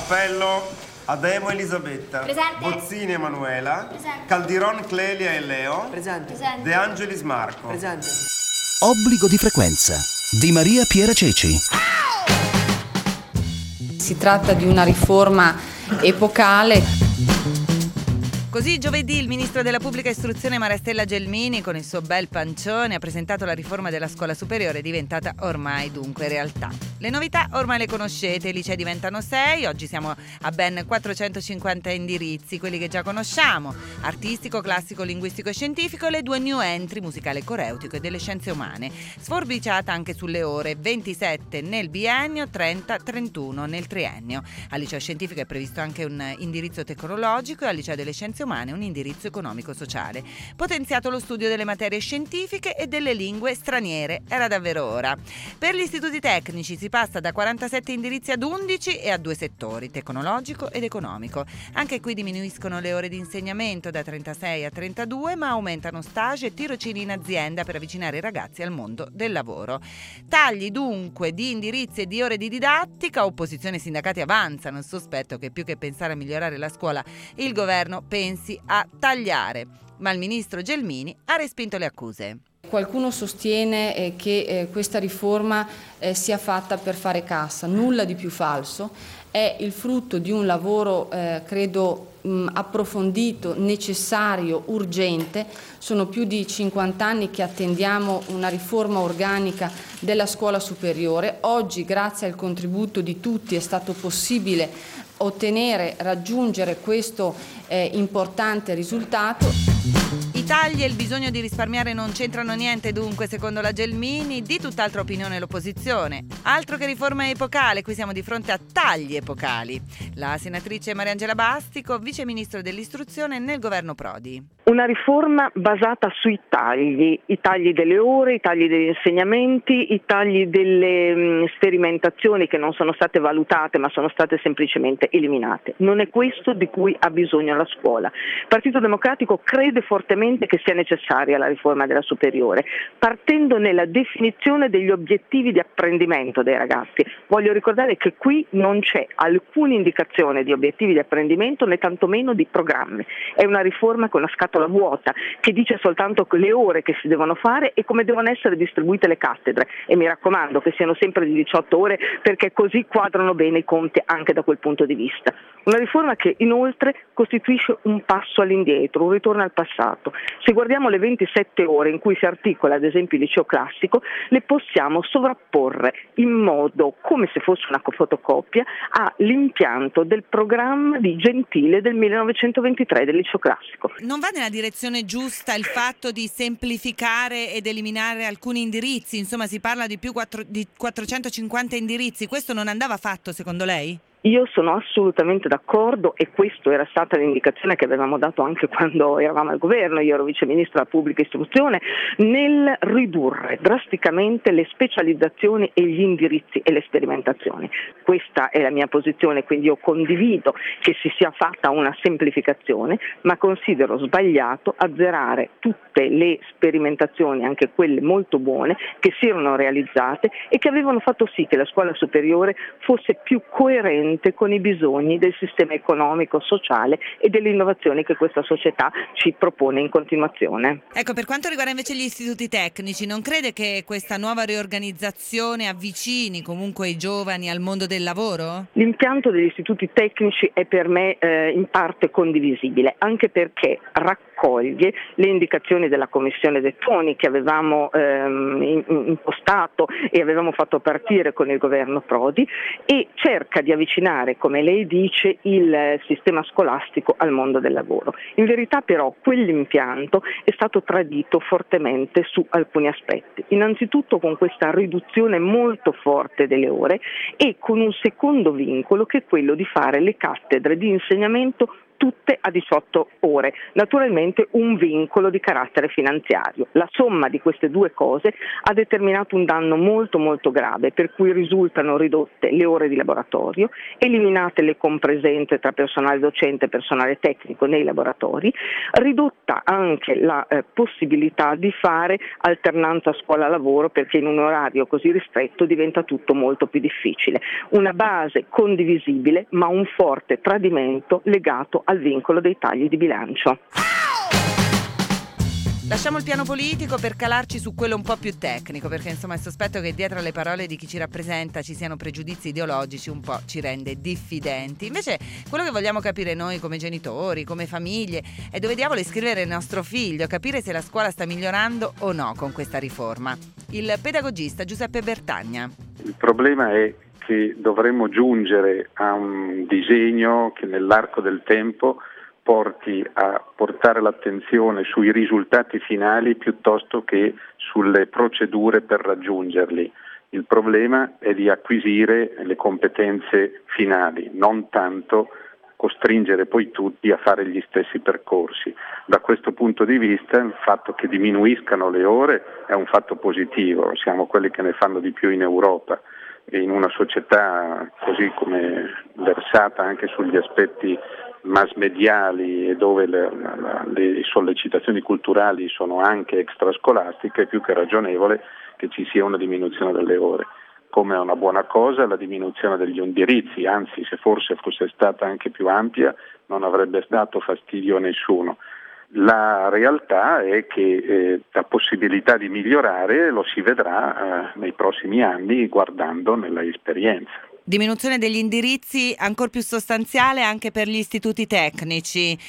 Appello Ademo Elisabetta. Presente. Bozzini Emanuela. Presente. Caldiron Clelia e Leo. Presente. De Angelis Marco. Presente. Obbligo di frequenza di Maria Piera Ceci. Si tratta di una riforma epocale. Così giovedì il ministro della pubblica istruzione Marastella Gelmini, con il suo bel pancione, ha presentato la riforma della scuola superiore, diventata ormai dunque realtà. Le novità ormai le conoscete, i licei diventano 6, oggi siamo a ben 450 indirizzi, quelli che già conosciamo: artistico, classico, linguistico e scientifico, le 2 new entry, musicale e coreutico e delle scienze umane, sforbiciata anche sulle ore, 27 nel biennio, 30-31 nel triennio. Al liceo scientifico è previsto anche un indirizzo tecnologico e al liceo delle scienze umane un indirizzo economico-sociale. Potenziato lo studio delle materie scientifiche e delle lingue straniere, era davvero ora. Per gli istituti tecnici si passa da 47 indirizzi ad 11 e a 2 settori, tecnologico ed economico. Anche qui diminuiscono le ore di insegnamento da 36 a 32, ma aumentano stage e tirocini in azienda per avvicinare i ragazzi al mondo del lavoro. Tagli dunque di indirizzi e di ore di didattica, opposizione e sindacati avanzano il sospetto che più che pensare a migliorare la scuola, il governo pensi a tagliare, ma il ministro Gelmini ha respinto le accuse. Qualcuno sostiene che questa riforma sia fatta per fare cassa, nulla di più falso, è il frutto di un lavoro credo approfondito, necessario, urgente. Sono più di 50 anni che attendiamo una riforma organica della scuola superiore. Oggi, grazie al contributo di tutti, è stato possibile raggiungere questo importante risultato. I tagli e il bisogno di risparmiare non c'entrano niente dunque, secondo la Gelmini, di tutt'altra opinione l'opposizione. Altro che riforma epocale, qui siamo di fronte a tagli epocali. La senatrice Mariangela Bastico, vice ministro dell'istruzione nel governo Prodi. Una riforma basata sui tagli, i tagli delle ore, i tagli degli insegnamenti, i tagli delle sperimentazioni che non sono state valutate ma sono state semplicemente eliminate. Non è questo di cui ha bisogno la scuola. Il Partito Democratico crede fortemente che sia necessaria la riforma della superiore, partendo nella definizione degli obiettivi di apprendimento dei ragazzi. Voglio ricordare che qui non c'è alcuna indicazione di obiettivi di apprendimento né tantomeno di programmi. È una riforma con una scatola vuota che dice soltanto le ore che si devono fare e come devono essere distribuite le cattedre, e mi raccomando che siano sempre di 18 ore perché così quadrano bene i conti anche da quel punto di vista. Una riforma che inoltre costituisce un passo all'indietro, un ritorno al passato. Se guardiamo le 27 ore in cui si articola ad esempio il liceo classico, le possiamo sovrapporre in modo come se fosse una fotocopia all'impianto del programma di Gentile del 1923 del liceo classico. Non va nella direzione giusta il fatto di semplificare ed eliminare alcuni indirizzi? Insomma, si parla di di 450 indirizzi. Questo non andava fatto, secondo lei? Io sono assolutamente d'accordo e questa era stata l'indicazione che avevamo dato anche quando eravamo al governo, io ero vice ministro della pubblica istruzione, nel ridurre drasticamente le specializzazioni e gli indirizzi e le sperimentazioni. Questa è la mia posizione, quindi io condivido che si sia fatta una semplificazione, ma considero sbagliato azzerare tutte le sperimentazioni, anche quelle molto buone, che si erano realizzate e che avevano fatto sì che la scuola superiore fosse più coerente con i bisogni del sistema economico, sociale e delle innovazioni che questa società ci propone in continuazione. Ecco, per quanto riguarda invece gli istituti tecnici, non crede che questa nuova riorganizzazione avvicini comunque i giovani al mondo del lavoro? L'impianto degli istituti tecnici è per me in parte condivisibile, anche perché raccoglie le indicazioni della Commissione Dettoni che avevamo impostato e avevamo fatto partire con il governo Prodi e cerca di avvicinare, come lei dice, il sistema scolastico al mondo del lavoro. In verità però quell'impianto è stato tradito fortemente su alcuni aspetti, innanzitutto con questa riduzione molto forte delle ore e con un secondo vincolo che è quello di fare le cattedre di insegnamento tutte a 18 ore. Naturalmente un vincolo di carattere finanziario. La somma di queste due cose ha determinato un danno molto molto grave, per cui risultano ridotte le ore di laboratorio, eliminate le compresenze tra personale docente e personale tecnico nei laboratori, ridotta anche la possibilità di fare alternanza scuola-lavoro, perché in un orario così ristretto diventa tutto molto più difficile. Una base condivisibile, ma un forte tradimento legato al vincolo dei tagli di bilancio. Lasciamo il piano politico per calarci su quello un po' più tecnico, perché insomma il sospetto che dietro alle parole di chi ci rappresenta ci siano pregiudizi ideologici un po' ci rende diffidenti. Invece quello che vogliamo capire noi come genitori, come famiglie, è dove diavolo iscrivere il nostro figlio, capire se la scuola sta migliorando o no con questa riforma. Il pedagogista Giuseppe Bertagna. Il problema è che dovremmo giungere a un disegno che nell'arco del tempo porti a portare l'attenzione sui risultati finali piuttosto che sulle procedure per raggiungerli. Il problema è di acquisire le competenze finali, non tanto costringere poi tutti a fare gli stessi percorsi. Da questo punto di vista il fatto che diminuiscano le ore è un fatto positivo, siamo quelli che ne fanno di più in Europa. E in una società così come versata anche sugli aspetti mass mediali e dove le sollecitazioni culturali sono anche extrascolastiche, è più che ragionevole che ci sia una diminuzione delle ore. Come è una buona cosa la diminuzione degli indirizzi, anzi se forse fosse stata anche più ampia non avrebbe dato fastidio a nessuno. La realtà è che la possibilità di migliorare lo si vedrà nei prossimi anni guardando nella esperienza. Diminuzione degli indirizzi ancora più sostanziale anche per gli istituti tecnici.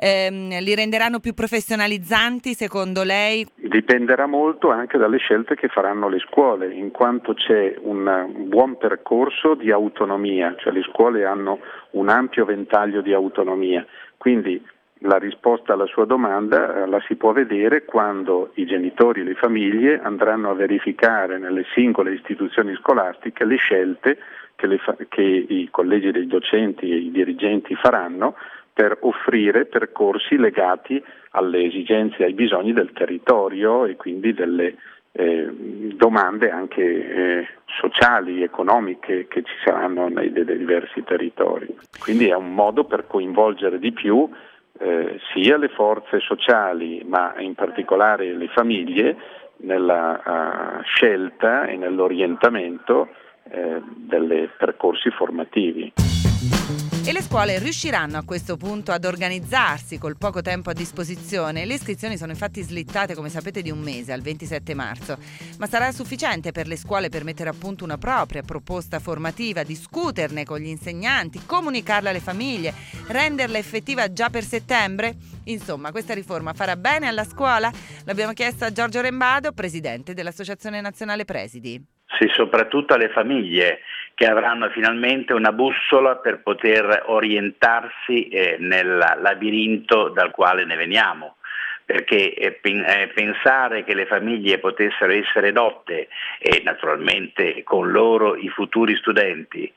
Li renderanno più professionalizzanti secondo lei? Dipenderà molto anche dalle scelte che faranno le scuole, in quanto c'è un buon percorso di autonomia, cioè le scuole hanno un ampio ventaglio di autonomia, quindi la risposta alla sua domanda la si può vedere quando i genitori e le famiglie andranno a verificare nelle singole istituzioni scolastiche le scelte che i collegi dei docenti e i dirigenti faranno per offrire percorsi legati alle esigenze e ai bisogni del territorio e quindi delle domande anche sociali, economiche che ci saranno nei diversi territori. Quindi è un modo per coinvolgere di più sia le forze sociali ma in particolare le famiglie nella scelta e nell'orientamento dei percorsi formativi. E le scuole riusciranno a questo punto ad organizzarsi col poco tempo a disposizione? Le iscrizioni sono infatti slittate, come sapete, di un mese, al 27 marzo. Ma sarà sufficiente per le scuole per mettere a punto una propria proposta formativa, discuterne con gli insegnanti, comunicarla alle famiglie, renderla effettiva già per settembre? Insomma, questa riforma farà bene alla scuola? L'abbiamo chiesto a Giorgio Rembado, presidente dell'Associazione Nazionale Presidi. Sì, soprattutto alle famiglie che avranno finalmente una bussola per poter orientarsi nel labirinto dal quale ne veniamo, perché pensare che le famiglie potessero essere dotte e naturalmente con loro i futuri studenti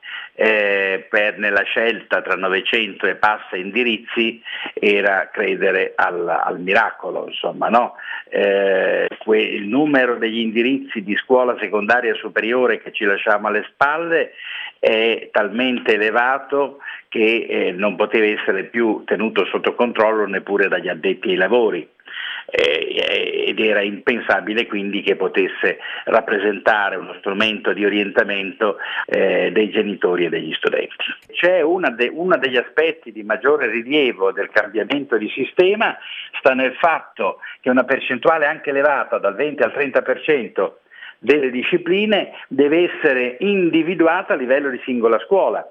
nella scelta tra 900 e passa indirizzi era credere al miracolo, insomma, no? Il numero degli indirizzi di scuola secondaria superiore che ci lasciamo alle spalle è talmente elevato che non poteva essere più tenuto sotto controllo neppure dagli addetti ai lavori. Ed era impensabile quindi che potesse rappresentare uno strumento di orientamento dei genitori e degli studenti. C'è uno degli aspetti di maggiore rilievo del cambiamento di sistema sta nel fatto che una percentuale anche elevata dal 20 al 30% delle discipline deve essere individuata a livello di singola scuola.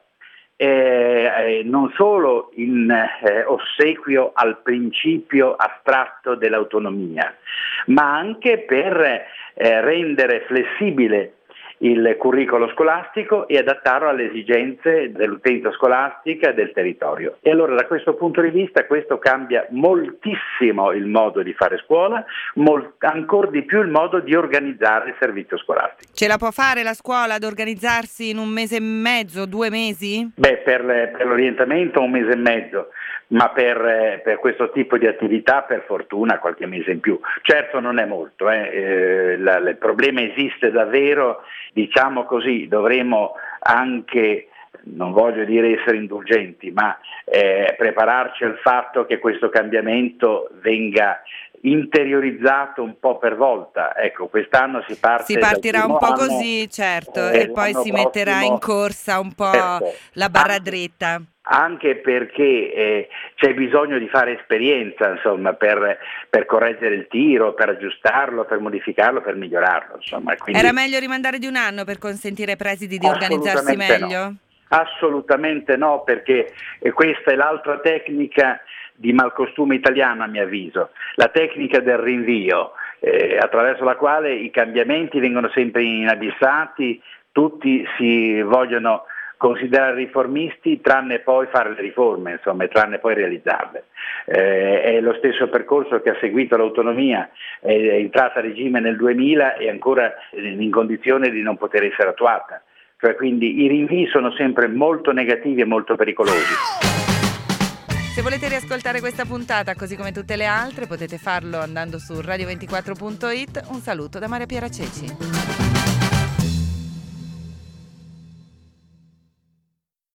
Non solo in ossequio al principio astratto dell'autonomia, ma anche per rendere flessibile il curricolo scolastico e adattarlo alle esigenze dell'utenza scolastica e del territorio. E allora da questo punto di vista questo cambia moltissimo il modo di fare scuola, ancora di più il modo di organizzare il servizio scolastico. Ce la può fare la scuola ad organizzarsi in 1 mese e mezzo, 2 mesi? Beh, per l'orientamento 1 mese e mezzo, ma per questo tipo di attività per fortuna qualche mese in più. Certo non è molto, il problema esiste davvero, diciamo così, dovremo anche, non voglio dire essere indulgenti, ma prepararci al fatto che questo cambiamento venga interiorizzato un po' per volta. Ecco, quest'anno si partirà un po' anno, così, certo, e poi si metterà in corsa un po' la barra dritta. Anche perché c'è bisogno di fare esperienza, insomma, per correggere il tiro, per aggiustarlo, per modificarlo, per migliorarlo. Insomma. Quindi, era meglio rimandare di 1 anno per consentire ai presidi di organizzarsi meglio? No. Assolutamente no, perché questa è l'altra tecnica di malcostume italiano, a mio avviso, la tecnica del rinvio, attraverso la quale i cambiamenti vengono sempre inabissati, tutti si vogliono considerare riformisti tranne poi fare le riforme, insomma, tranne poi realizzarle. È lo stesso percorso che ha seguito l'autonomia, è entrata a regime nel 2000 e ancora in condizione di non poter essere attuata. Cioè, quindi i rinvii sono sempre molto negativi e molto pericolosi. Se volete riascoltare questa puntata, così come tutte le altre, potete farlo andando su radio24.it. Un saluto da Maria Piera Ceci.